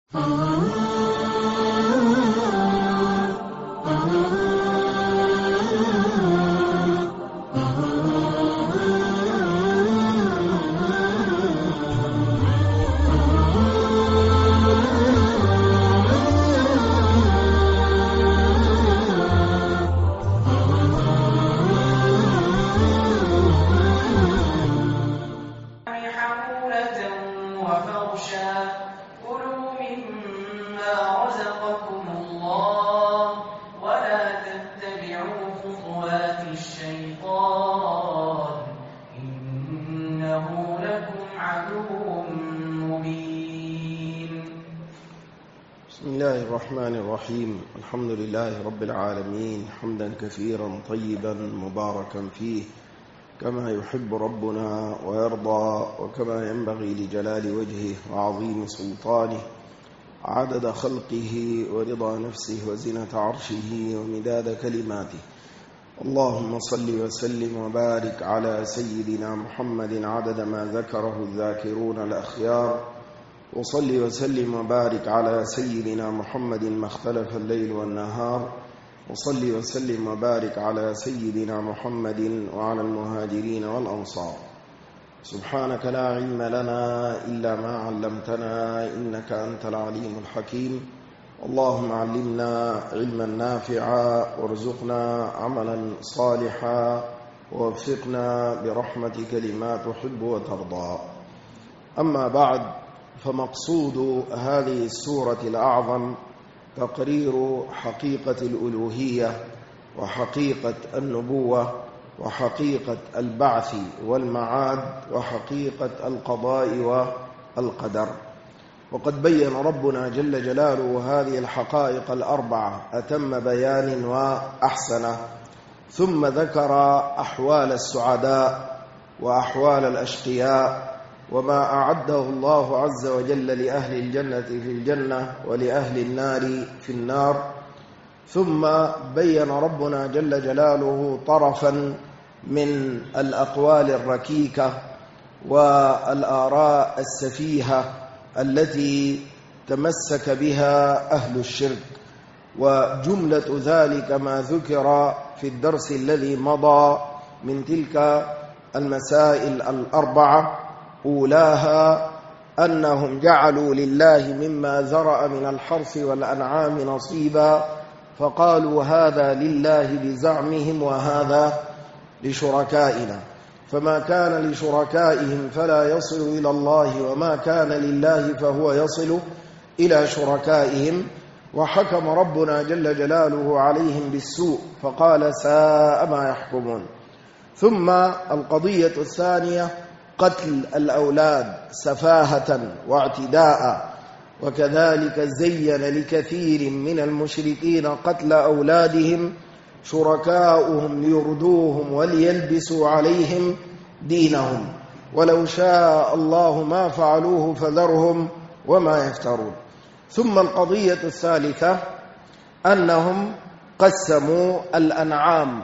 الرحمن الرحيم. الحمد لله رب العالمين، حمدا كثيرا طيبا مباركا فيه كما يحب ربنا ويرضى، وكما ينبغي لجلال وجهه وعظيم سلطانه، عدد خلقه ورضا نفسه وزنة عرشه ومداد كلماته. اللهم صل وسلم وبارك على سيدنا محمد عدد ما ذكره الذاكرون الأخيار، وصل وسلم وبارك على سيدنا محمد ما اختلف الليل والنهار، وصل وسلم وبارك على سيدنا محمد وعلى المهاجرين والأنصار. سبحانك لا علم لنا إلا ما علمتنا إنك أنت العليم الحكيم. اللهم علمنا علما نافعا، وارزقنا عملا صالحا، ووفقنا برحمتك لما تحب وترضى. أما بعد، فمقصود هذه السورة الأعظم تقرير حقيقة الألوهية وحقيقة النبوة وحقيقة البعث والمعاد وحقيقة القضاء والقدر. وقد بين ربنا جل جلاله هذه الحقائق الأربعة أتم بيان وأحسنه، ثم ذكر أحوال السعداء وأحوال الأشقياء، وما أعده الله عز وجل لأهل الجنة في الجنة ولأهل النار في النار. ثم بين ربنا جل جلاله طرفا من الأقوال الركيكة والآراء السفيهة التي تمسك بها أهل الشرك، وجملة ذلك ما ذكر في الدرس الذي مضى من تلك المسائل الأربعة. أولاها أنهم جعلوا لله مما ذرأ من الحرث والأنعام نصيبا، فقالوا هذا لله بزعمهم وهذا لشركائنا، فما كان لشركائهم فلا يصل إلى الله، وما كان لله فهو يصل إلى شركائهم. وحكم ربنا جل جلاله عليهم بالسوء، فقال ساء ما يحكمون. ثم القضية الثانية قتل الأولاد سفاهة واعتداء، وكذلك زين لكثير من المشركين قتل أولادهم شركاؤهم ليردوهم وليلبسوا عليهم دينهم، ولو شاء الله ما فعلوه فذرهم وما يفترون. ثم القضية الثالثة أنهم قسموا الأنعام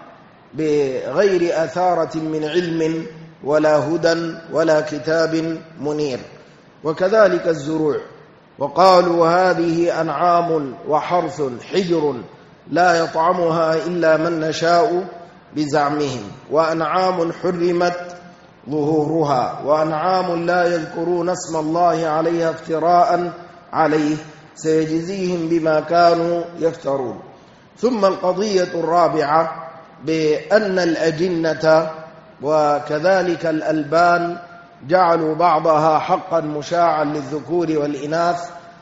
بغير أثارة من علم ولا هدى ولا كتاب منير، وكذلك الزروع، وقالوا هذه أنعام وحرث حجر لا يطعمها إلا من نشاء بزعمهم، وأنعام حرمت ظهورها، وأنعام لا يذكرون اسم الله عليها افتراء عليه، سيجزيهم بما كانوا يفترون. ثم القضية الرابعة بأن الأجنة وكذلك الألبان جعلوا بعضها حقا مشاعا للذكور والإناث،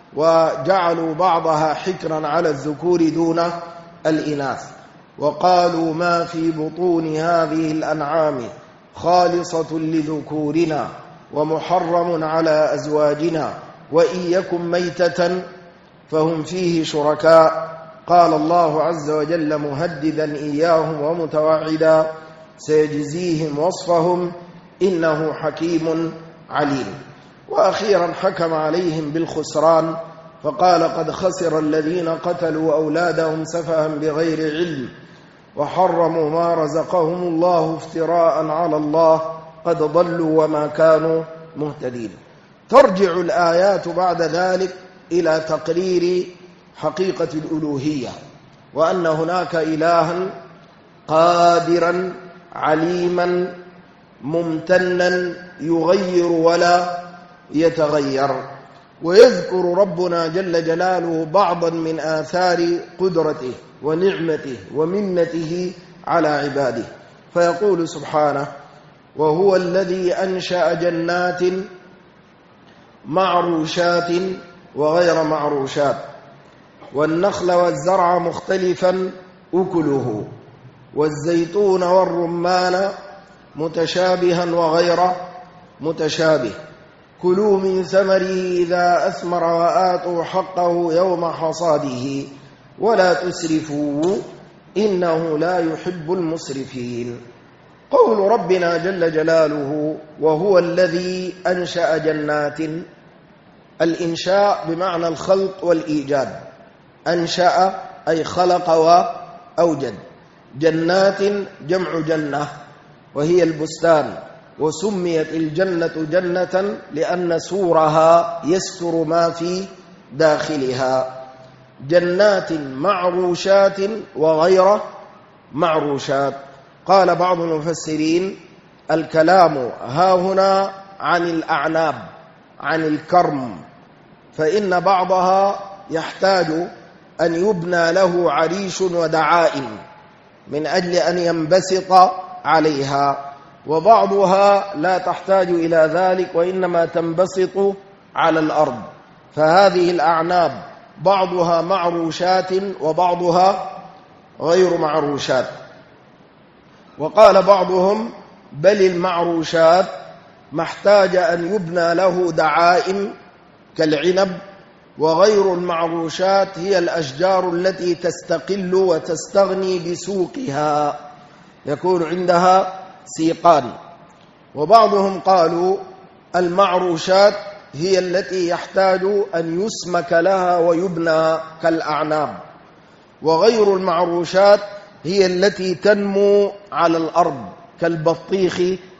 وجعلوا بعضها حكرا على الذكور دون الإناث، وقالوا ما في بطون هذه الأنعام خالصة لذكورنا ومحرم على أزواجنا، وإن يكن ميتة فهم فيه شركاء. قال الله عز وجل مهددا إياهم ومتوعدا سيجزيهم وصفهم إنه حكيم عليم. وأخيرا حكم عليهم بالخسران، فقال قد خسر الذين قتلوا أولادهم سفها بغير علم وحرموا ما رزقهم الله افتراء على الله قد ضلوا وما كانوا مهتدين. ترجع الآيات بعد ذلك إلى تقرير حقيقة الألوهية، وأن هناك إلها قادرا عليما ممتنا يغير ولا يتغير. ويذكر ربنا جل جلاله بعضا من آثار قدرته ونعمته ومنته على عباده، فيقول سبحانه: وهو الذي أنشأ جنات معروشات وغير معروشات والنخل والزرع مختلفا أكله والزيتون والرمان متشابها وغير متشابه كلوا من ثمره إذا أثمر وآتوا حقه يوم حصاده ولا تسرفوا إنه لا يحب المسرفين. قول ربنا جل جلاله: وهو الذي أنشأ جنات. الإنشاء بمعنى الخلق والإيجاد، أنشأ أي خلق وأوجد. جنات جمع جنة وهي البستان، وسميت الجنة جنة لأن سورها يستر ما في داخلها. جنات معروشات وغير معروشات. قال بعض المفسرين: الكلام ها هنا عن الأعناب، عن الكرم، فإن بعضها يحتاج أن يبنى له عريش ودعائم من أجل أن ينبسط عليها، وبعضها لا تحتاج إلى ذلك وإنما تنبسط على الأرض. فهذه الأعناب بعضها معروشات وبعضها غير معروشات. وقال بعضهم: بل المعروشات محتاج أن يبنى له دعائم كالعنب، وغير المعروشات هي الأشجار التي تستقل وتستغني بسوقها، يكون عندها سيقان. وبعضهم قالوا: المعروشات هي التي يحتاج أن يسمك لها ويبنى كالأعناب، وغير المعروشات هي التي تنمو على الأرض كالبطيخ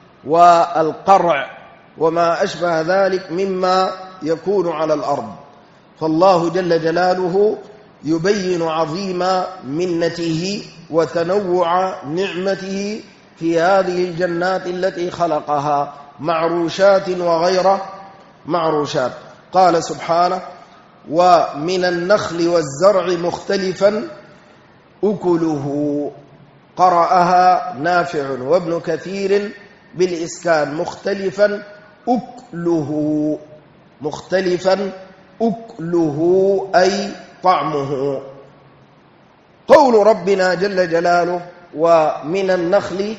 والقرع وما أشبه ذلك مما يكون على الأرض. فالله جل جلاله يبين عظيم منته وتنوع نعمته في هذه الجنات التي خلقها، معروشات وغير معروشات. قال سبحانه: ومن النخل والزرع مختلفا أكله. قرأها نافع وابن كثير بالإسكان: مختلفا أكله، مختلفا أكله أي طعمه. قول ربنا جل جلاله: ومن النخل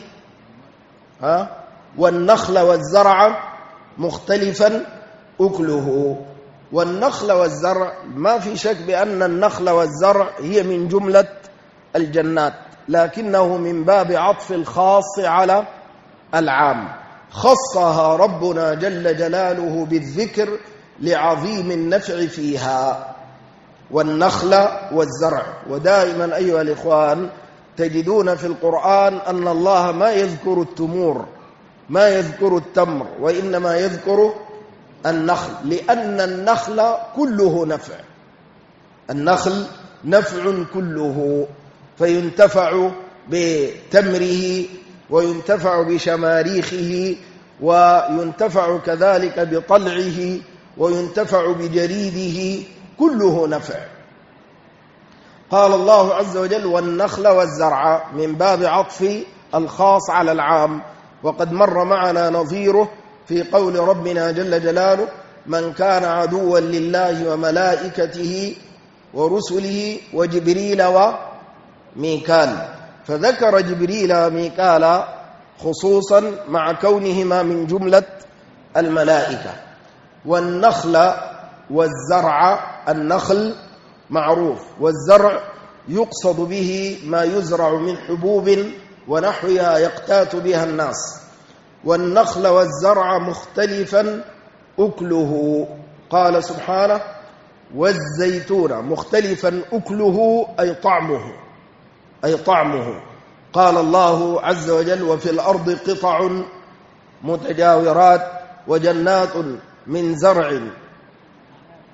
والنخل والزرع مختلفا أكله. والنخل والزرع ما في شك بأن النخل والزرع هي من جملة الجنات، لكنه من باب عطف الخاص على العام، خصها ربنا جل جلاله بالذكر لعظيم النفع فيها. والنخل والزرع. ودائما أيها الإخوان تجدون في القرآن أن الله ما يذكر التمور، ما يذكر التمر، وإنما يذكر النخل، لأن النخل كله نفع، النخل نفع كله، فينتفع بتمره وينتفع بشماريخه وينتفع كذلك بطلعه وينتفع بجريده، كله نفع. قال الله عز وجل: والنخل والزرع، من باب عطف الخاص على العام. وقد مر معنا نظيره في قول ربنا جل جلاله: من كان عدوا لله وملائكته ورسله وجبريل وميكال، فذكر جبريل وميكال خصوصا مع كونهما من جملة الملائكة. والنخل والزرع، النخل معروف، والزرع يقصد به ما يزرع من حبوب ونحوها يقتات بها الناس. والنخل والزرع مختلفا أكله. قال سبحانه: والزيتون مختلفا أكله أي طعمه، أي طعمه. قال الله عز وجل: وفي الأرض قطع متجاورات وجنات من زرع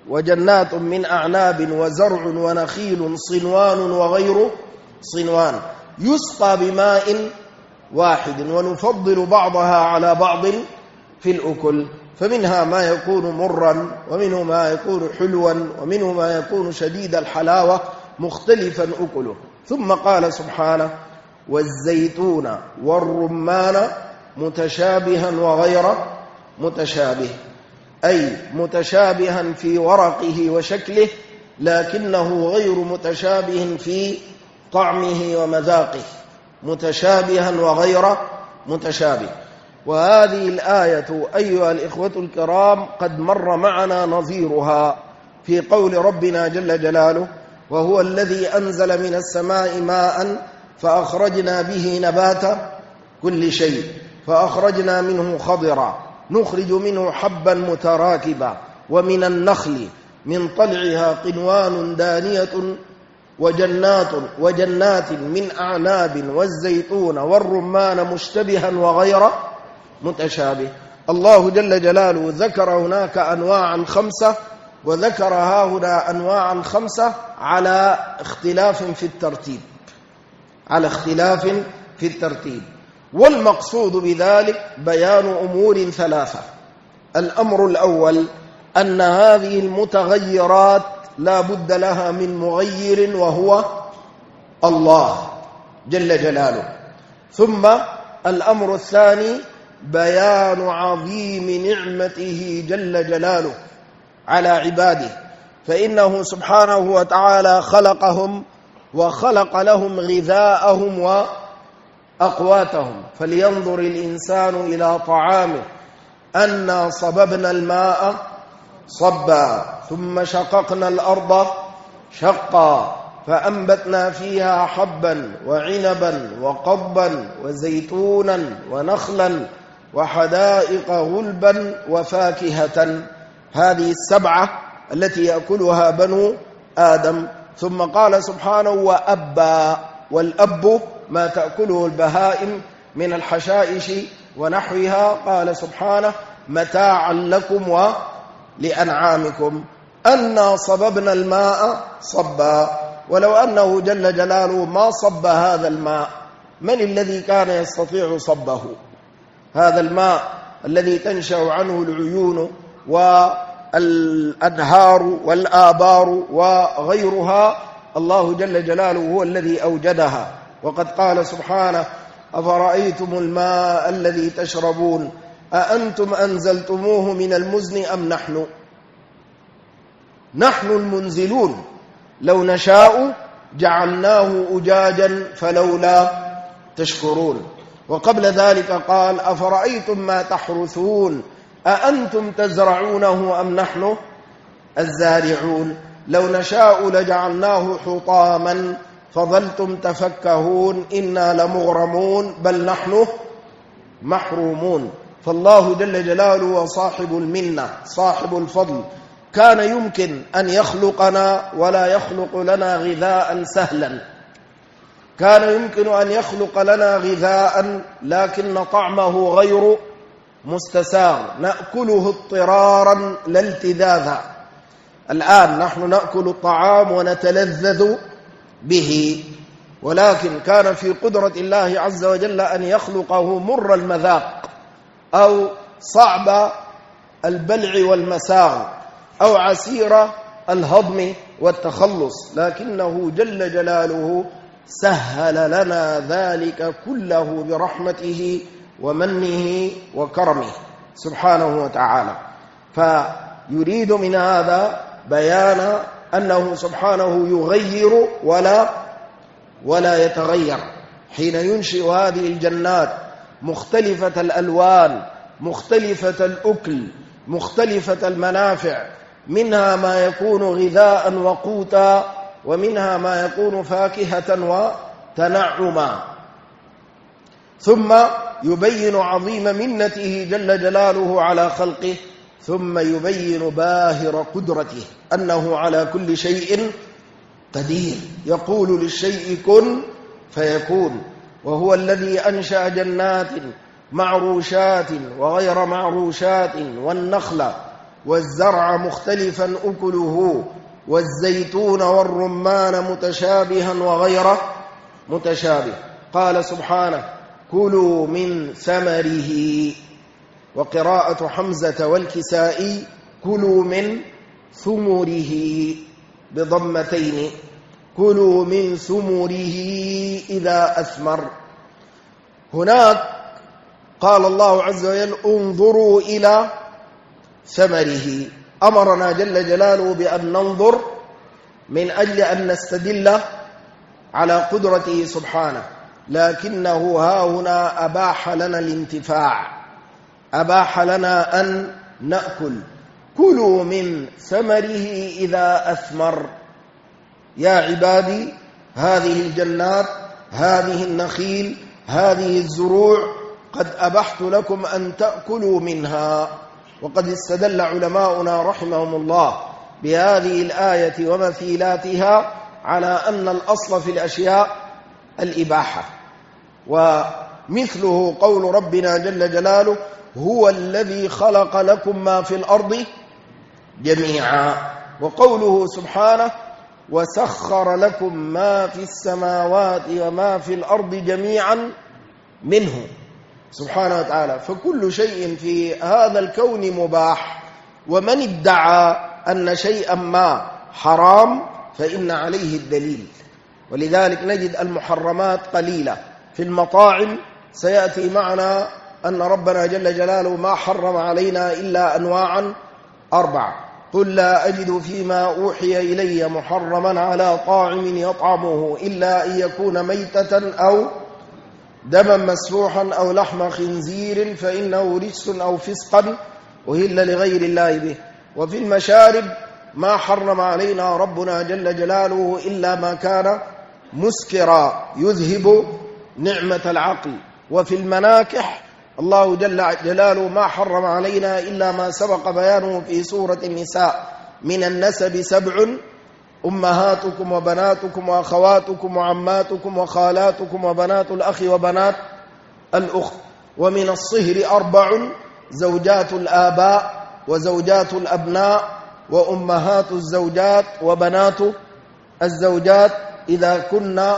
وجنات من أعناب وزرع ونخيل صنوان وغير صنوان يسقى بماء واحد ونفضل بعضها على بعض في الأكل فمنها ما يكون مرا ومنه ما يكون حلوا ومنه ما يكون شديد الحلاوة مختلفا أكله. ثم قال سبحانه والزيتون والرمان متشابها وغير متشابه، أي متشابها في ورقه وشكله لكنه غير متشابه في طعمه ومذاقه، متشابها وغير متشابه. وهذه الآية أيها الإخوة الكرام قد مر معنا نظيرها في قول ربنا جل جلاله وهو الذي أنزل من السماء ماء فأخرجنا به نبات كل شيء فأخرجنا منه خضرا نخرج منه حبا متراكبا ومن من طلعها قنوان دانية وجنات من أعناب والزيتون والرمان مشتبها وغير متشابه. الله جل جلاله ذكر هناك أنواعا 5 وذكر هنا أنواعا 5 على اختلاف في الترتيب والمقصود بذلك بيان أمور 3. الأمر الأول أن هذه المتغيرات لا بد لها من مغير وهو الله جل جلاله. ثم الأمر الثاني بيان عظيم نعمته جل جلاله على عباده، فإنه سبحانه وتعالى خلقهم وخلق لهم غذاءهم وأقواتهم. فلينظر الإنسان إلى طعامه أنا صببنا الماء صبا ثم شققنا الأرض شقا فأنبتنا فيها حبا وعنبا وقضبا وزيتونا ونخلا وحدائق غلبا وفاكهة. هذه 7 التي يأكلها بنو آدم. ثم قال سبحانه وأبا، والأب ما تأكله البهائم من الحشائش ونحوها. قال سبحانه متاعا لكم ولأنعامكم. أنا صببنا الماء صبا، ولو أنه جل جلاله ما صب هذا الماء من الذي كان يستطيع صبه؟ هذا الماء الذي تنشأ عنه العيون والأنهار والآبار وغيرها الله جل جلاله هو الذي أوجدها. وقد قال سبحانه أفرأيتم الماء الذي تشربون أأنتم أنزلتموه من المزن أم نحن المنزلون لو نشاء جعلناه أجاجا فلولا تشكرون. وقبل ذلك قال أفرأيتم ما تحرثون أأنتم تزرعونه أم نحن الزارعون لو نشاء لجعلناه حطاما فظلتم تفكهون إنا لمغرمون بل نحن محرومون. فالله جل جلاله وصاحب المنة صاحب الفضل كان يمكن أن يخلقنا ولا يخلق لنا غذاء سهلا، كان يمكن أن يخلق لنا غذاء لكن طعمه غير مستساغ نأكله اضطرارا لا التذاذا. الآن نحن نأكل الطعام ونتلذذ به، ولكن كان في قدرة الله عز وجل أن يخلقه مر المذاق أو صعب البلع والمساغ أو عسير الهضم والتخلص، لكنه جل جلاله سهل لنا ذلك كله برحمته ومنه وكرمه سبحانه وتعالى. فيريد من هذا بيان أنه سبحانه يغير ولا يتغير حين ينشئ هذه الجنات مختلفة الألوان مختلفة الأكل مختلفة المنافع، منها ما يكون غذاء وقوتا ومنها ما يكون فاكهة وتنعما. ثم يبين عظيم منته جل جلاله على خلقه، ثم يبين باهر قدرته أنه على كل شيء قدير، يقول للشيء كن فيكون. وهو الذي أنشأ جنات معروشات وغير معروشات والنخل والزرع مختلفا أكله والزيتون والرمان متشابها وغير متشابه. قال سبحانه كلوا من ثمره. وقراءة حمزة والكسائي كلوا من ثمره بضمتين، كلوا من ثمره إذا أثمر. هناك قال الله عز وجل انظروا إلى ثمره، أمرنا جل جلاله بأن ننظر من أجل أن نستدل على قدرته سبحانه، لكنه ها هنا أباح لنا الانتفاع، أباح لنا أن نأكل. كلوا من ثمره إذا أثمر. يا عبادي هذه الجنات، هذه النخيل، هذه الزروع قد أبحت لكم أن تأكلوا منها. وقد استدل علماؤنا رحمهم الله بهذه الآية ومثيلاتها على أن الأصل في الأشياء الإباحة، ومثله قول ربنا جل جلاله هو الذي خلق لكم ما في الأرض جميعا، وقوله سبحانه وسخر لكم ما في السماوات وما في الأرض جميعا منه سبحانه وتعالى. فكل شيء في هذا الكون مباح، ومن ادعى أن شيئا ما حرام فإن عليه الدليل. ولذلك نجد المحرمات قليلة. في المطاعم سيأتي معنا أن ربنا جل جلاله ما حرم علينا إلا أنواعا 4. قل لا أجد فيما أوحي إلي محرما على طاعم يطعمه إلا أن يكون ميتة أو دما مسفوحا أو لحم خنزير فإنه رجس أو فسقا أهل لغير الله به. وفي المشارب ما حرم علينا ربنا جل جلاله إلا ما كان مسكرا يذهب نعمة العقل. وفي المناكح الله جل جلاله ما حرم علينا إلا ما سبق بيانه في سورة النساء من النسب 7: أمهاتكم وبناتكم وأخواتكم وعماتكم وخالاتكم وبنات الأخ وبنات الأخت. ومن الصهر 4: زوجات الآباء وزوجات الأبناء وأمهات الزوجات وبنات الزوجات إذا كنا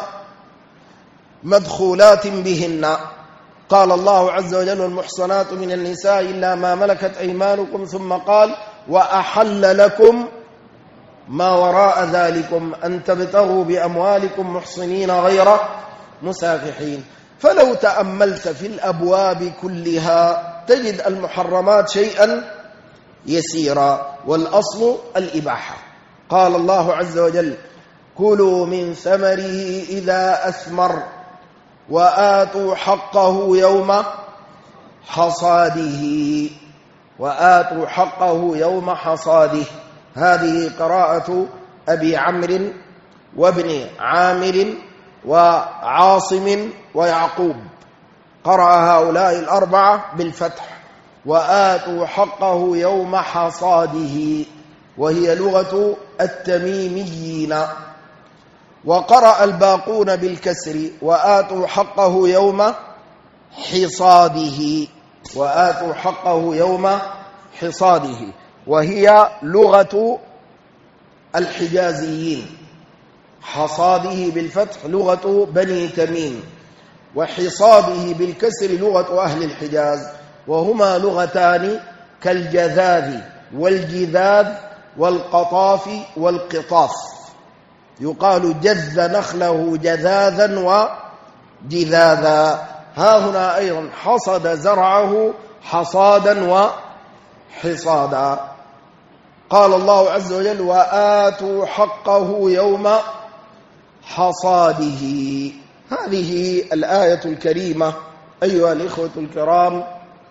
مدخولات بهن. قال الله عز وجل المحصنات من النساء إلا ما ملكت أيمانكم، ثم قال وأحل لكم ما وراء ذلكم أن تبتغوا بأموالكم محصنين غير مسافحين. فلو تأملت في الأبواب كلها تجد المحرمات شيئا يسيرا، والأصل الإباحة. قال الله عز وجل كلوا من ثمره إذا أثمر وآتوا حقه يوم حصاده، وآتوا حقه يوم حصاده. هذه قراءة أبي عمرو وابن عامر وعاصم ويعقوب، قرأ هؤلاء 4 بالفتح. وآتوا حقه يوم حصاده، وهي لغة التميميين. وقرأ الباقون بالكسر وآتوا حقه يوم حصاده، وآتوا حقه يوم حصاده، وهي لغة الحجازيين. حصاده بالفتح لغة بني تميم، وحصاده بالكسر لغة أهل الحجاز، وهما لغتان كالجذاذ والجذاذ والقطاف والقطاف. يقال جذ نخله جذاذا وجذاذا. ها هنا أيضا حصد زرعه حصادا وحصادا. قال الله عز وجل وآتوا حقه يوم حصاده. هذه الآية الكريمة أيها الإخوة الكرام،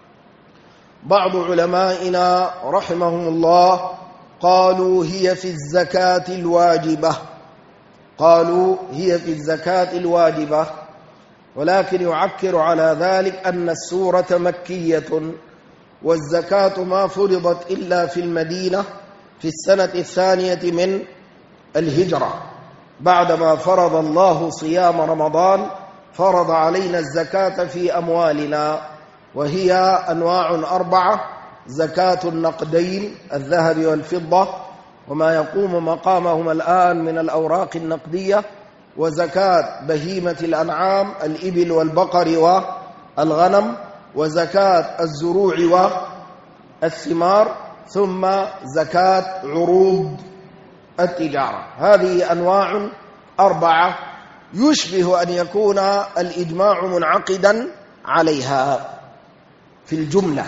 بعض علمائنا رحمهم الله قالوا هي في الزكاة الواجبة، قالوا هي في الزكاة الواجبة، ولكن يعكر على ذلك أن السورة مكية، والزكاة ما فرضت إلا في المدينة في السنة 2 من الهجرة، بعدما فرض الله صيام رمضان فرض علينا الزكاة في أموالنا، وهي أنواع 4: زكاة النقدين الذهب والفضة وما يقوم مقامهما الآن من الأوراق النقدية، وزكاة بهيمة الأنعام الإبل والبقر والغنم، وزكاة الزروع والثمار، ثم زكاة عروض التجارة. هذه أنواع 4 يشبه أن يكون الإجماع منعقدا عليها في الجملة.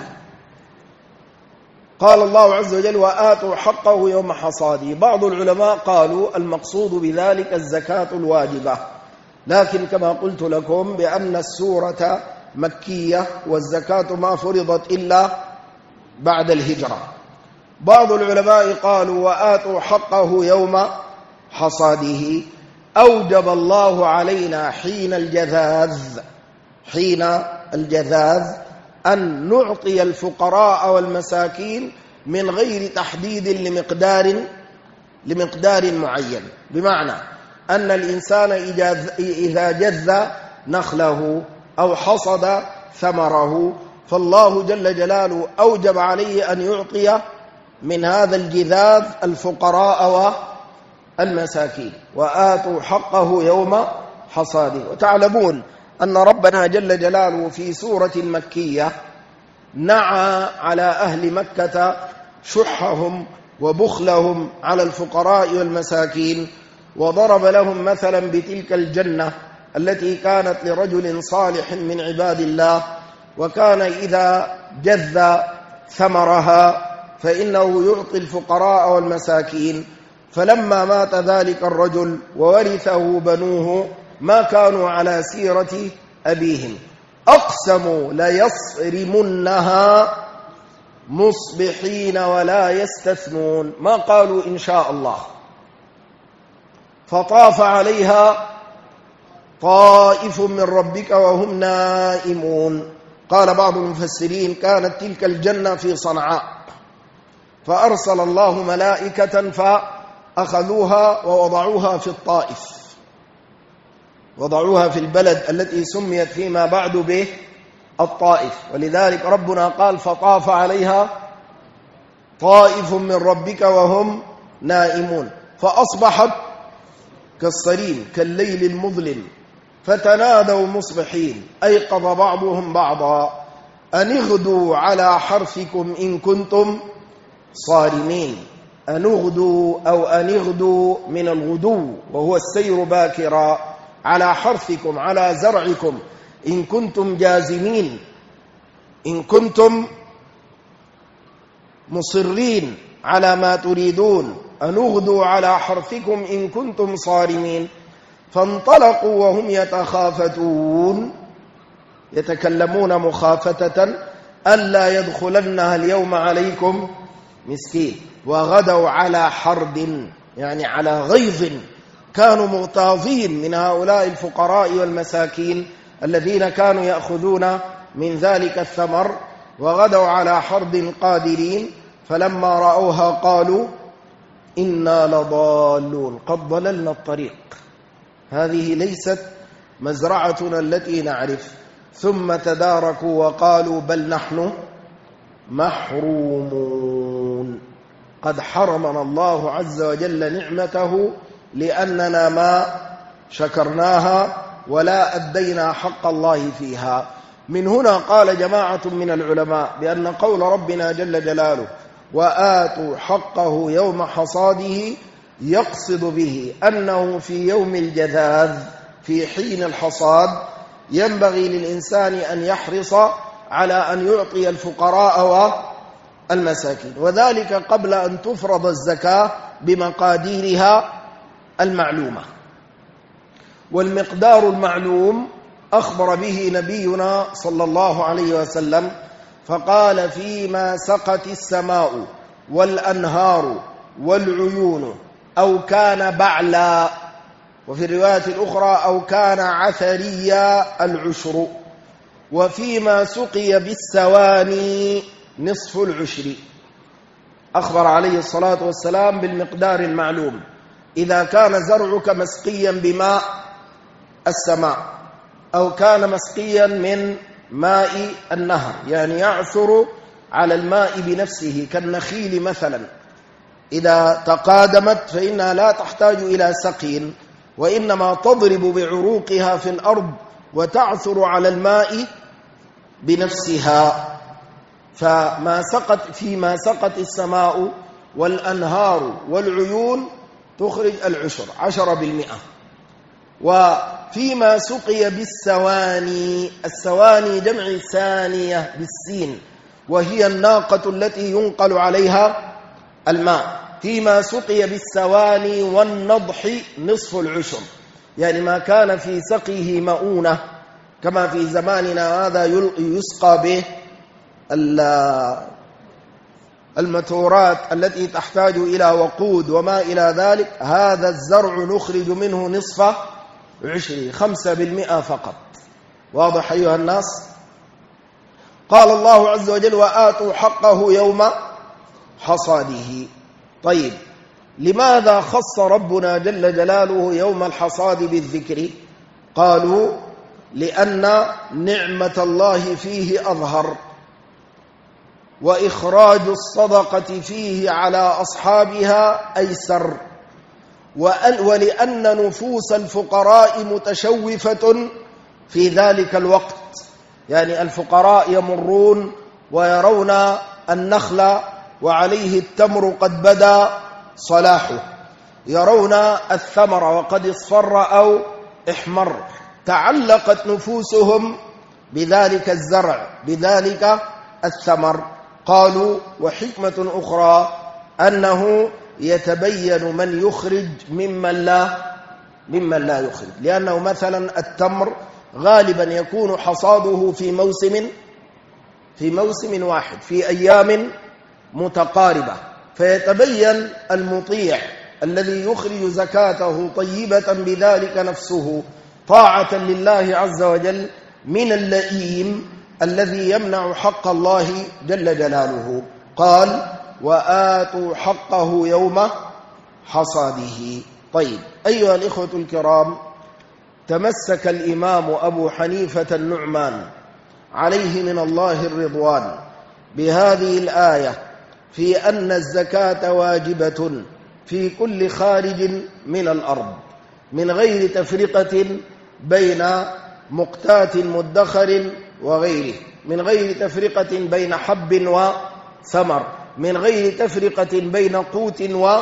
قال الله عز وجل: وآتوا حقه يوم حصاده. بعض العلماء قالوا المقصود بذلك الزكاة الواجبة، لكن كما قلت لكم بأن السورة مكية والزكاة ما فرضت إلا بعد الهجرة. بعض العلماء قالوا وآتوا حقه يوم حصاده، أوجب الله علينا حين الجذاذ أن نعطي الفقراء والمساكين من غير تحديد لمقدار معين، بمعنى أن الإنسان إذا جذ نخله أو حصد ثمره فالله جل جلاله أوجب عليه أن يعطي من هذا الجذاذ الفقراء والمساكين. وآتوا حقه يوم حصاده. وتعلمون أن ربنا جل جلاله في سورة مكية نعى على أهل مكة شحهم وبخلهم على الفقراء والمساكين، وضرب لهم مثلا بتلك الجنة التي كانت لرجل صالح من عباد الله، وكان إذا جذ ثمرها فإنه يعطي الفقراء والمساكين. فلما مات ذلك الرجل وورثه بنوه ما كانوا على سيرة أبيهم، أقسموا ليصرمنها مصبحين ولا يستثنون، ما قالوا إن شاء الله. فطاف عليها طائف من ربك وهم نائمون. قال بعض المفسرين كانت تلك الجنة في صنعاء، فأرسل الله ملائكة فأخذوها ووضعوها في الطائف، وضعوها في البلد التي سميت فيما بعد به الطائف. ولذلك ربنا قال فطاف عليها طائف من ربك وهم نائمون، فأصبحت كالصريم كالليل المظلم، فتنادوا مصبحين، أيقظ بعضهم بعضا أن اغدوا على حرثكم إن كنتم صارمين. أن اغدوا أو أن اغدوا من الغدو وهو السير باكرا، على حرثكم على زرعكم، إن كنتم جازمين، إن كنتم مصرين على ما تريدون، أن اغدوا على حرثكم إن كنتم صارمين. فانطلقوا وهم يتخافتون، يتكلمون مخافتة ألا يدخلنها اليوم عليكم مسكين. وغدوا على حرد، يعني على غيظ، كانوا مغتاظين من هؤلاء الفقراء والمساكين الذين كانوا يأخذون من ذلك الثمر. وغدوا على حرد قادرين، فلما رأوها قالوا إنا لضالون، قد ضللنا الطريق، هذه ليست مزرعتنا التي نعرف. ثم تداركوا وقالوا بل نحن محرومون، قد حرمنا الله عز وجل نعمته لأننا ما شكرناها ولا أدينا حق الله فيها. من هنا قال جماعة من العلماء بأن قول ربنا جل جلاله وآتوا حقه يوم حصاده يقصد به أنه في يوم الجذاذ في حين الحصاد ينبغي للإنسان أن يحرص على أن يعطي الفقراء والمساكين، وذلك قبل أن تفرض الزكاة بمقاديرها المعلومة. والمقدار المعلوم أخبر به نبينا صلى الله عليه وسلم، فقال فيما سقت السماء والأنهار والعيون أو كان بعلا، وفي الرواية الأخرى أو كان عثريا العشر، وفيما سقي بالسواني نصف العشر. أخبر عليه الصلاة والسلام بالمقدار المعلوم. إذا كان زرعك مسقيا بماء السماء أو كان مسقيا من ماء النهر، يعني يعثر على الماء بنفسه كالنخيل مثلا، إذا تقادمت فإنها لا تحتاج إلى سقي، وإنما تضرب بعروقها في الأرض وتعثر على الماء بنفسها. فيما سقت السماء والأنهار والعيون تخرج العشر 10%. وفيما سقي بالسواني، السواني جمع ثانية بالسين، وهي الناقة التي ينقل عليها الماء. فيما سقي بالسواني والنضح نصف العشر، يعني ما كان في سقيه مؤونة كما في زماننا هذا يسقى به المتورات التي تحتاج إلى وقود وما إلى ذلك، هذا الزرع نخرج منه نصف عشره 5% فقط. واضح أيها الناس؟ قال الله عز وجل وآتوا حقه يوم حصاده. طيب، لماذا خص ربنا جل جلاله يوم الحصاد بالذكر؟ قالوا لأن نعمة الله فيه أظهر، وإخراج الصدقة فيه على أصحابها أيسر، ولأن نفوس الفقراء متشوفة في ذلك الوقت. يعني الفقراء يمرون ويرون النخل وعليه التمر قد بدا صلاحه، يرون الثمر وقد اصفر أو احمر، تعلقت نفوسهم بذلك الزرع بذلك الثمر. قالوا وحكمة أخرى أنه يتبين من يخرج ممن لا يخرج، لأنه مثلا التمر غالبا يكون حصاده في موسم واحد في أيام متقاربة، فيتبين المطيع الذي يخرج زكاته طيبة بذلك نفسه طاعة لله عز وجل من اللئيم الذي يمنع حق الله جل جلاله. قال وآتوا حقه يوم حصاده. طيب أيها الإخوة الكرام، تمسك الإمام أبو حنيفة النعمان عليه من الله الرضوان بهذه الآية في أن الزكاة واجبة في كل خارج من الأرض من غير تفرقة بين مقتات مدخر وغيره، من غير تفرقة بين حب وثمر، من غير تفرقة بين قوت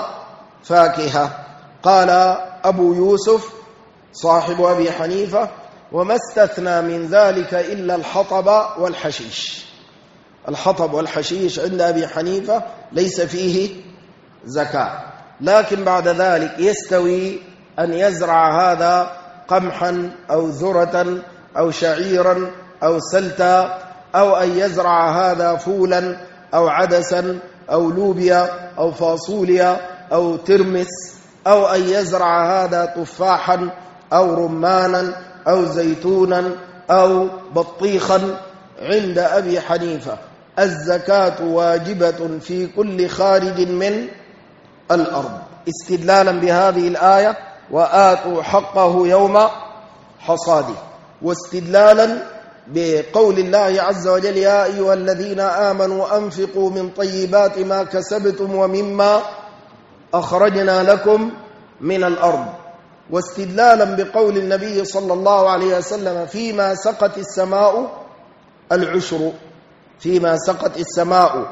وفاكهة. قال أبو يوسف صاحب أبي حنيفة وما استثنى من ذلك إلا الحطب والحشيش. الحطب والحشيش عند أبي حنيفة ليس فيه زكاة، لكن بعد ذلك يستوي أن يزرع هذا قمحا أو ذرة أو شعيرا أو سلتا، أو أن يزرع هذا فولا أو عدسا أو لوبيا أو فاصوليا أو ترمس، أو أن يزرع هذا تفاحا أو رمانا أو زيتونا أو بطيخا. عند أبي حنيفة الزكاة واجبة في كل خارج من الأرض، استدلالا بهذه الآية وآتوا حقه يوم حصاده، واستدلالا بقول الله عز وجل يا أيها الذين آمنوا أنفقوا من طيبات ما كسبتم ومما أخرجنا لكم من الأرض، واستدلالا بقول النبي صلى الله عليه وسلم فيما سقت السماء العشر، فيما سقت السماء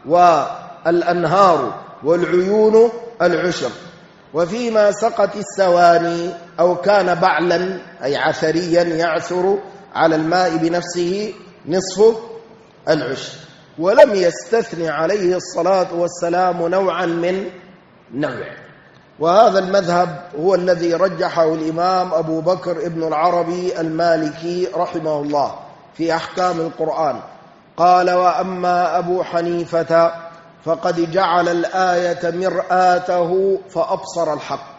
والأنهار والعيون العشر، وفيما سقت السواني أو كان بعلا أي عثريا يعثر على الماء بنفسه نصف العشر. ولم يستثن عليه الصلاة والسلام نوعا من نوع، وهذا المذهب هو الذي رجحه الإمام أبو بكر ابن العربي المالكي رحمه الله في أحكام القرآن. قال وأما أبو حنيفة فقد جعل الآية مرآته فأبصر الحق،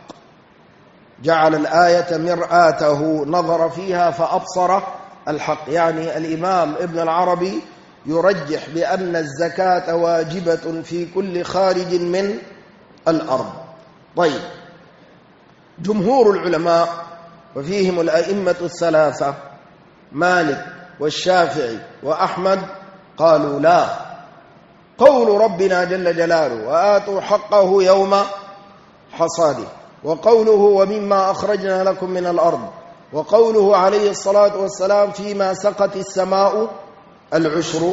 جعل الآية مرآته نظر فيها فأبصر الحق، يعني الإمام ابن العربي يرجح بأن الزكاة واجبة في كل خارج من الأرض. طيب، جمهور العلماء وفيهم الأئمة الثلاثة مالك والشافعي وأحمد قالوا لا، قول ربنا جل جلاله وآتوا حقه يوم حصاده، وقوله ومما أخرجنا لكم من الأرض، وقوله عليه الصلاة والسلام فيما سقت السماء العشر،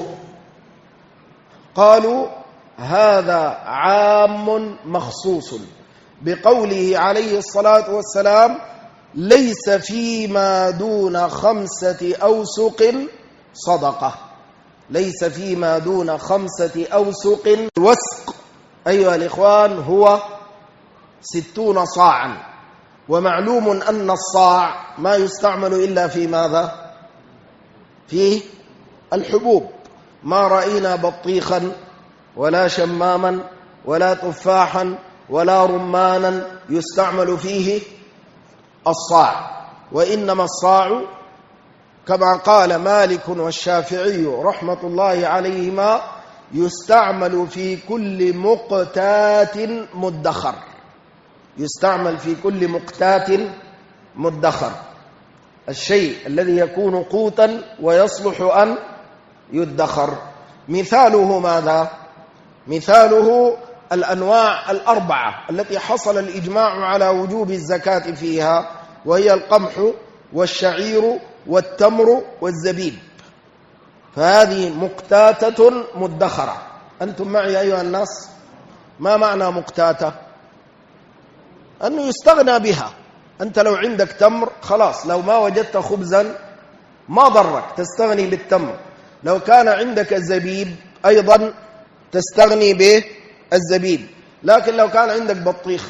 قالوا هذا عام مخصوص بقوله عليه الصلاة والسلام ليس فيما دون 5 أوسق صدقة. ليس فيما دون 5 أوسق. الوسق أيها الإخوان هو 60 صاعا، ومعلوم أن الصاع ما يستعمل إلا في ماذا؟ في الحبوب. ما رأينا بطيخا ولا شماما ولا تفاحا ولا رمانا يستعمل فيه الصاع، وإنما الصاع كما قال مالك والشافعي رحمة الله عليهما يستعمل في كل مقتات مدخر. يستعمل في كل مقتات مدخر، الشيء الذي يكون قوتا ويصلح أن يدخر. مثاله ماذا؟ مثاله الأنواع 4 التي حصل الإجماع على وجوب الزكاة فيها، وهي القمح والشعير والتمر والزبيب، فهذه مقتاتة مدخرة. أنتم معي أيها الناس؟ ما معنى مقتاتة؟ أنه يستغنى بها. أنت لو عندك تمر خلاص، لو ما وجدت خبزا ما ضرك تستغني بالتمر. لو كان عندك الزبيب أيضا تستغني بالزبيب. لكن لو كان عندك بطيخ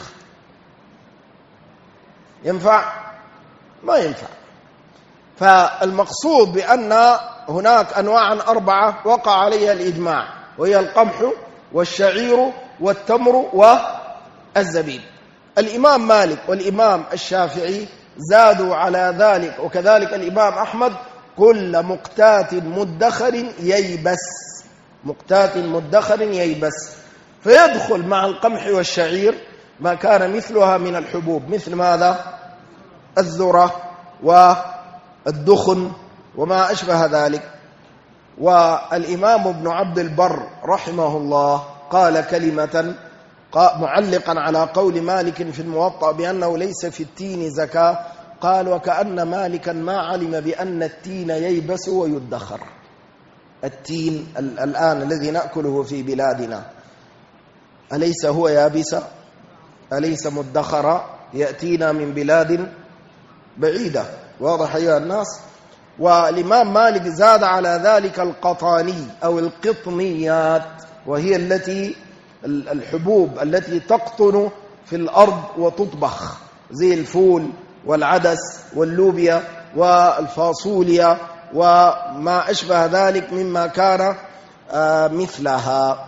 ينفع؟ ما ينفع. فالمقصود بأن هناك أنواع 4 وقع عليها الإجماع، وهي القمح والشعير والتمر والزبيب. الإمام مالك والإمام الشافعي زادوا على ذلك، وكذلك الإمام أحمد كل مقتات مدخر ييبس. مقتات مدخر ييبس، فيدخل مع القمح والشعير ما كان مثلها من الحبوب، مثل ماذا؟ الذرة والدخن وما أشبه ذلك. والإمام ابن عبد البر رحمه الله قال كلمة معلقا على قول مالك في الموطأ بأنه ليس في التين زكاة، قال وكأن مالكا ما علم بأن التين ييبس ويدخر. التين الآن الذي نأكله في بلادنا أليس هو يابس؟ أليس مدخرا؟ يأتينا من بلاد بعيدة. واضح أيها الناس؟ والإمام مالك زاد على ذلك القطاني أو القطنيات، وهي الحبوب التي تقطن في الأرض وتطبخ، زي الفول والعدس واللوبيا والفاصوليا وما أشبه ذلك مما كان مثلها.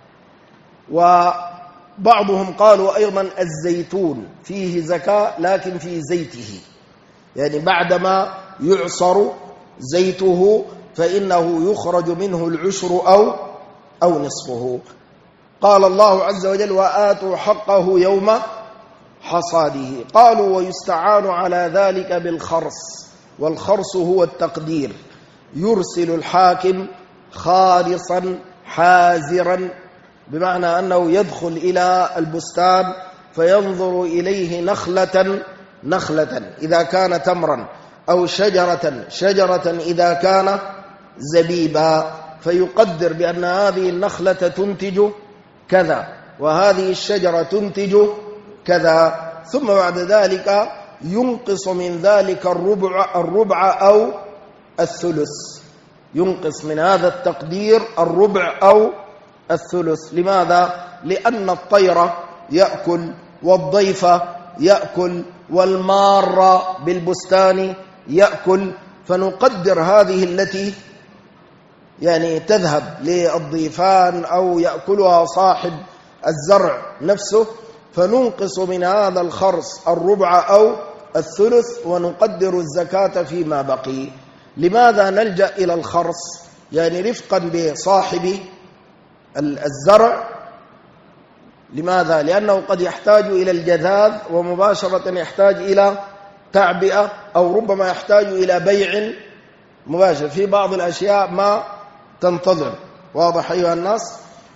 وبعضهم قالوا أيضا الزيتون فيه زكاة لكن في زيته، يعني بعدما يعصر زيته فإنه يخرج منه العشر أو نصفه. قال الله عز وجل وآتوا حقه يوم حصاده. قالوا ويستعان على ذلك بالخرص، والخرص هو التقدير. يرسل الحاكم خالصا حازرا، بمعنى أنه يدخل إلى البستان فينظر إليه نخلة إذا كان تمرا، أو شجرة إذا كان زبيبا، فيقدر بأن هذه النخلة تنتج كذا وهذه الشجرة تنتج كذا، ثم بعد ذلك ينقص من ذلك الربع أو الثلث. ينقص من هذا التقدير الربع أو الثلث. لماذا؟ لأن الطير يأكل والضيف يأكل والمار بالبستان يأكل، فنقدر هذه التي يعني تذهب للضيفان أو يأكلها صاحب الزرع نفسه، فننقص من هذا الخرص الربع أو الثلث ونقدر الزكاة فيما بقي. لماذا نلجأ إلى الخرص؟ يعني رفقا بصاحب الزرع. لماذا؟ لأنه قد يحتاج إلى الجذاذ ومباشرة يحتاج إلى تعبئة، أو ربما يحتاج إلى بيع مباشر. في بعض الأشياء ما تنتظر. واضح أيها الناس؟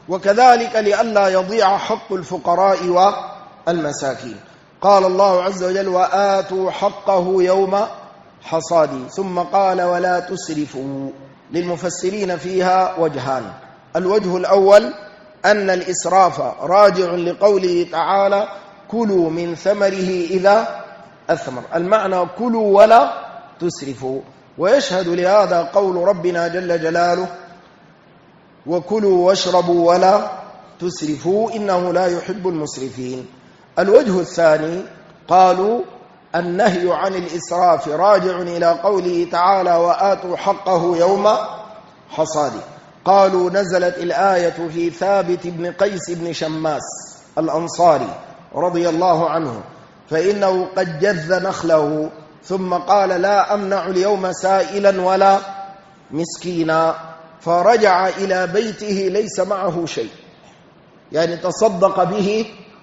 وكذلك لئلا يضيع حق الفقراء والمساكين. قال الله عز وجل وآتوا حقه يوم حصاده، ثم قال ولا تسرفوا. للمفسرين فيها وجهان: الوجه الأول أن الإسراف راجع لقوله تعالى كلوا من ثمره إذا أثمر، المعنى كلوا ولا تسرفوا. ويشهد لهذا قول ربنا جل جلاله وكلوا واشربوا ولا تسرفوا إنه لا يحب المسرفين. الوجه الثاني قالوا النهي عن الإسراف راجع إلى قوله تعالى وآتوا حقه يوم حصاده. قالوا نزلت الآية في ثابت بن قيس بن شماس الأنصاري رضي الله عنه، فإنه قد جذ نخله ثم قال لا أمنع اليوم سائلا ولا مسكينا، فرجع إلى بيته ليس معه شيء، يعني تصدق به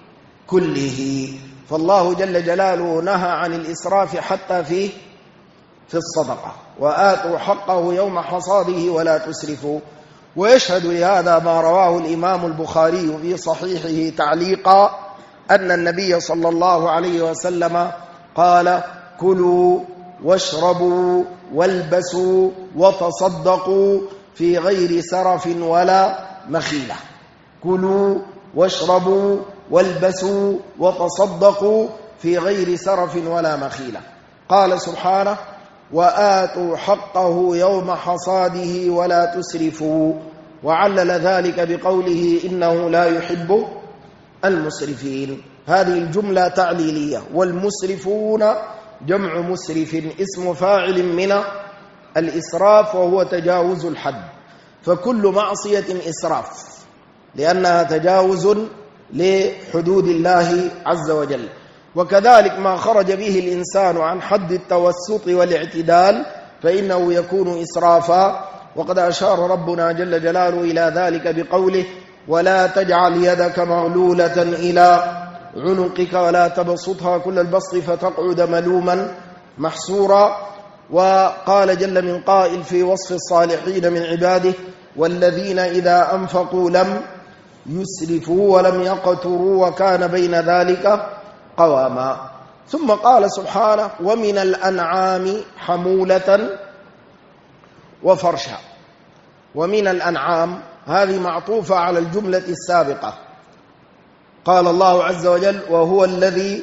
كله. فالله جل جلاله نهى عن الإسراف حتى في الصدقة، وآتوا حقه يوم حصاده ولا تسرفوا. ويشهد لهذا ما رواه الإمام البخاري في صحيحه تعليقا أن النبي صلى الله عليه وسلم قال كلوا واشربوا والبسوا وتصدقوا في غير سرف ولا مخيلة. كلوا واشربوا والبسوا وتصدقوا في غير سرف ولا مخيلة. قال سبحانه وآتوا حقه يوم حصاده ولا تسرفوا، وعلل ذلك بقوله إنه لا يحب المسرفين. هذه الجملة تعليلية. والمسرفون جمع مسرف اسم فاعل من الإسراف وهو تجاوز الحد، فكل معصية إسراف لأنها تجاوز لحدود الله عز وجل. وكذلك ما خرج به الإنسان عن حد التوسط والاعتدال فإنه يكون إسرافا، وقد أشار ربنا جل جلاله إلى ذلك بقوله ولا تجعل يدك مغلولة إلى عنقك ولا تبسطها كل البسط فتقعد ملوما محسورا. وقال جل من قائل في وصف الصالحين من عباده والذين إذا أنفقوا لم يسرفوا ولم يقتروا وكان بين ذلك قواما. ثم قال سبحانه ومن الأنعام حمولة وفرشا. ومن الأنعام هذه معطوفة على الجملة السابقة. قال الله عز وجل وهو الذي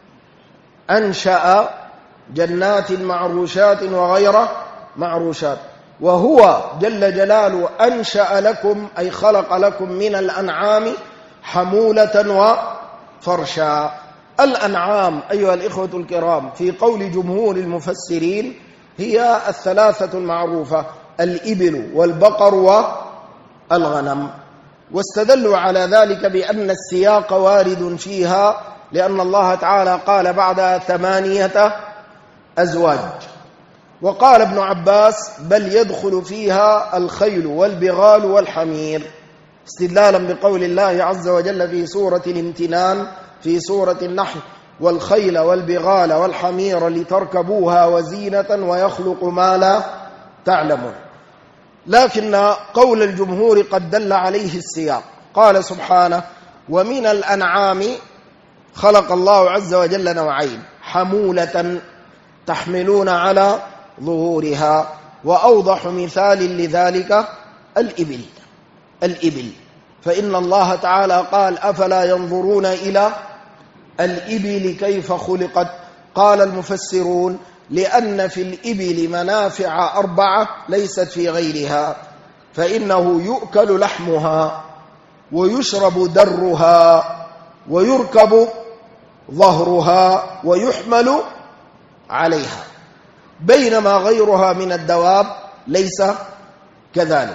أنشأ جنات معروشات وغير معروشات، وهو جل جلاله أنشأ لكم أي خلق لكم من الأنعام حمولة وفرشا. الأنعام أيها الإخوة الكرام في قول جمهور المفسرين هي الثلاثة المعروفة الإبل والبقر والغنم، واستدلوا على ذلك بأن السياق وارد فيها لأن الله تعالى قال بعدها 8 أزواج. وقال ابن عباس بل يدخل فيها الخيل والبغال والحمير، استدلالا بقول الله عز وجل في سورة الامتنان في سورة النحل والخيل والبغال والحمير لتركبوها وزينة ويخلق ما لا تعلمون. لكن قول الجمهور قد دل عليه السياق. قال سبحانه ومن الأنعام خلق الله عز وجل نوعين حمولة تحملون على ظهورها، وأوضح مثال لذلك الإبل، فإن الله تعالى قال أفلا ينظرون إلى الإبل كيف خلقت. قال المفسرون لأن في الإبل منافع 4 ليست في غيرها، فإنه يؤكل لحمها ويشرب درها ويركب ظهرها ويحمل عليها، بينما غيرها من الدواب ليس كذلك.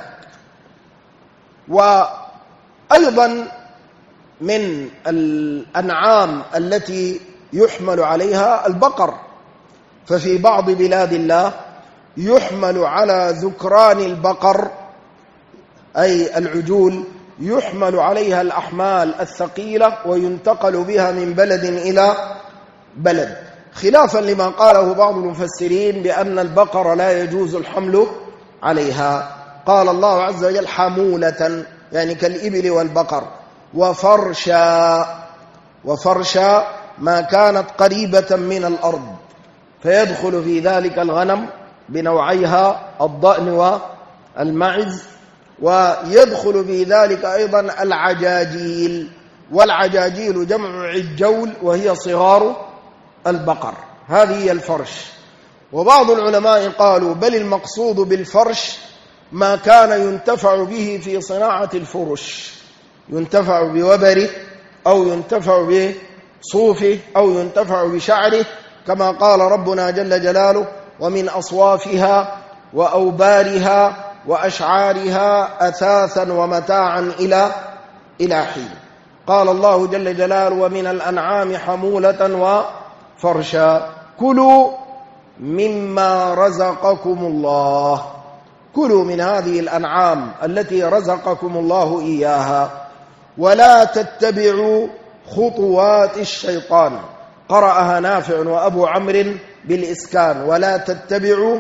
وأيضا من الأنعام التي يحمل عليها البقر، ففي بعض بلاد الله يحمل على ذكران البقر أي العجول يحمل عليها الأحمال الثقيلة وينتقل بها من بلد إلى بلد، خلافا لما قاله بعض المفسرين بأن البقر لا يجوز الحمل عليها. قال الله عز وجل حمولة يعني كالإبل والبقر. وفرشا ما كانت قريبة من الأرض، فيدخل في ذلك الغنم بنوعيها الضأن والمعز، ويدخل في ذلك أيضا العجاجيل، والعجاجيل جمع عجول وهي صغار البقر. هذه هي الفرش. وبعض العلماء قالوا بل المقصود بالفرش ما كان ينتفع به في صناعة الفرش، ينتفع بوبره أو ينتفع بصوفه أو ينتفع بشعره، كما قال ربنا جل جلاله: ومن أصوافها وأوبارها وأشعارها أثاثا ومتاعا إلى حين. قال الله جل جلاله: ومن الأنعام حمولة وفرشا كلوا مما رزقكم الله. كلوا من هذه الأنعام التي رزقكم الله إياها، ولا تتبعوا خطوات الشيطان. قرأها نافع وأبو عمرو بالإسكان: ولا تتبعوا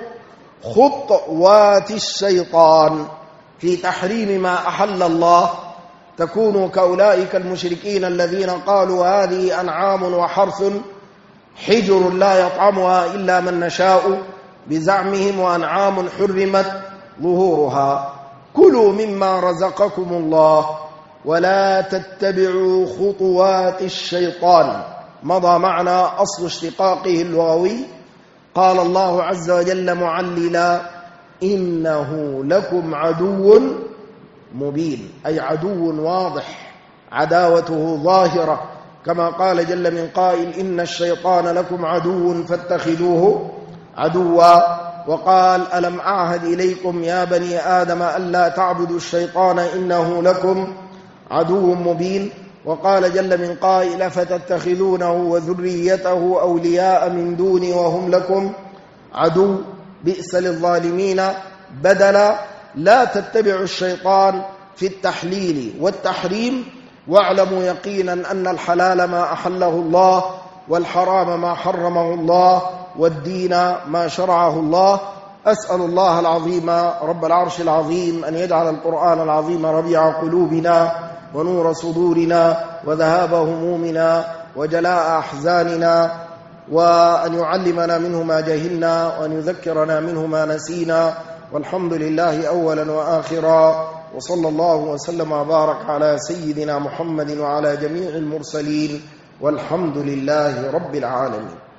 خطوات الشيطان، في تحريم ما أحل الله. تكونوا كأولئك المشركين الذين قالوا: هذه أنعام وحرث حجر لا يطعمها إلا من نشاء، بزعمهم، وأنعام حرمت ظهورها. كلوا مما رزقكم الله ولا تتبعوا خطوات الشيطان. مضى معنا أصل اشتقاقه اللغوي. قال الله عز وجل معللا: إنه لكم عدو مبين، أي عدو واضح، عداوته ظاهرة، كما قال جل من قائل: إن الشيطان لكم عدو فاتخذوه عدوا. وقال: ألم أعهد إليكم يا بني آدم ألا تعبدوا الشيطان إنه لكم عدو مبين. وقال جل من قائل: فتتخذونه وذريته أولياء من دوني وهم لكم عدو، بئس للظالمين بدلا. لا تتبعوا الشيطان في التحليل والتحريم، واعلموا يقينا أن الحلال ما أحله الله، والحرام ما حرمه الله، والدين ما شرعه الله. أسأل الله العظيم رب العرش العظيم أن يجعل القرآن العظيم ربيع قلوبنا ونور صدورنا وذهاب همومنا وجلاء أحزاننا، وأن يعلمنا منه ما جهلنا وأن يذكرنا منه ما نسينا. والحمد لله أولا وآخرا، وصلى الله وسلم وبارك على سيدنا محمد وعلى جميع المرسلين، والحمد لله رب العالمين.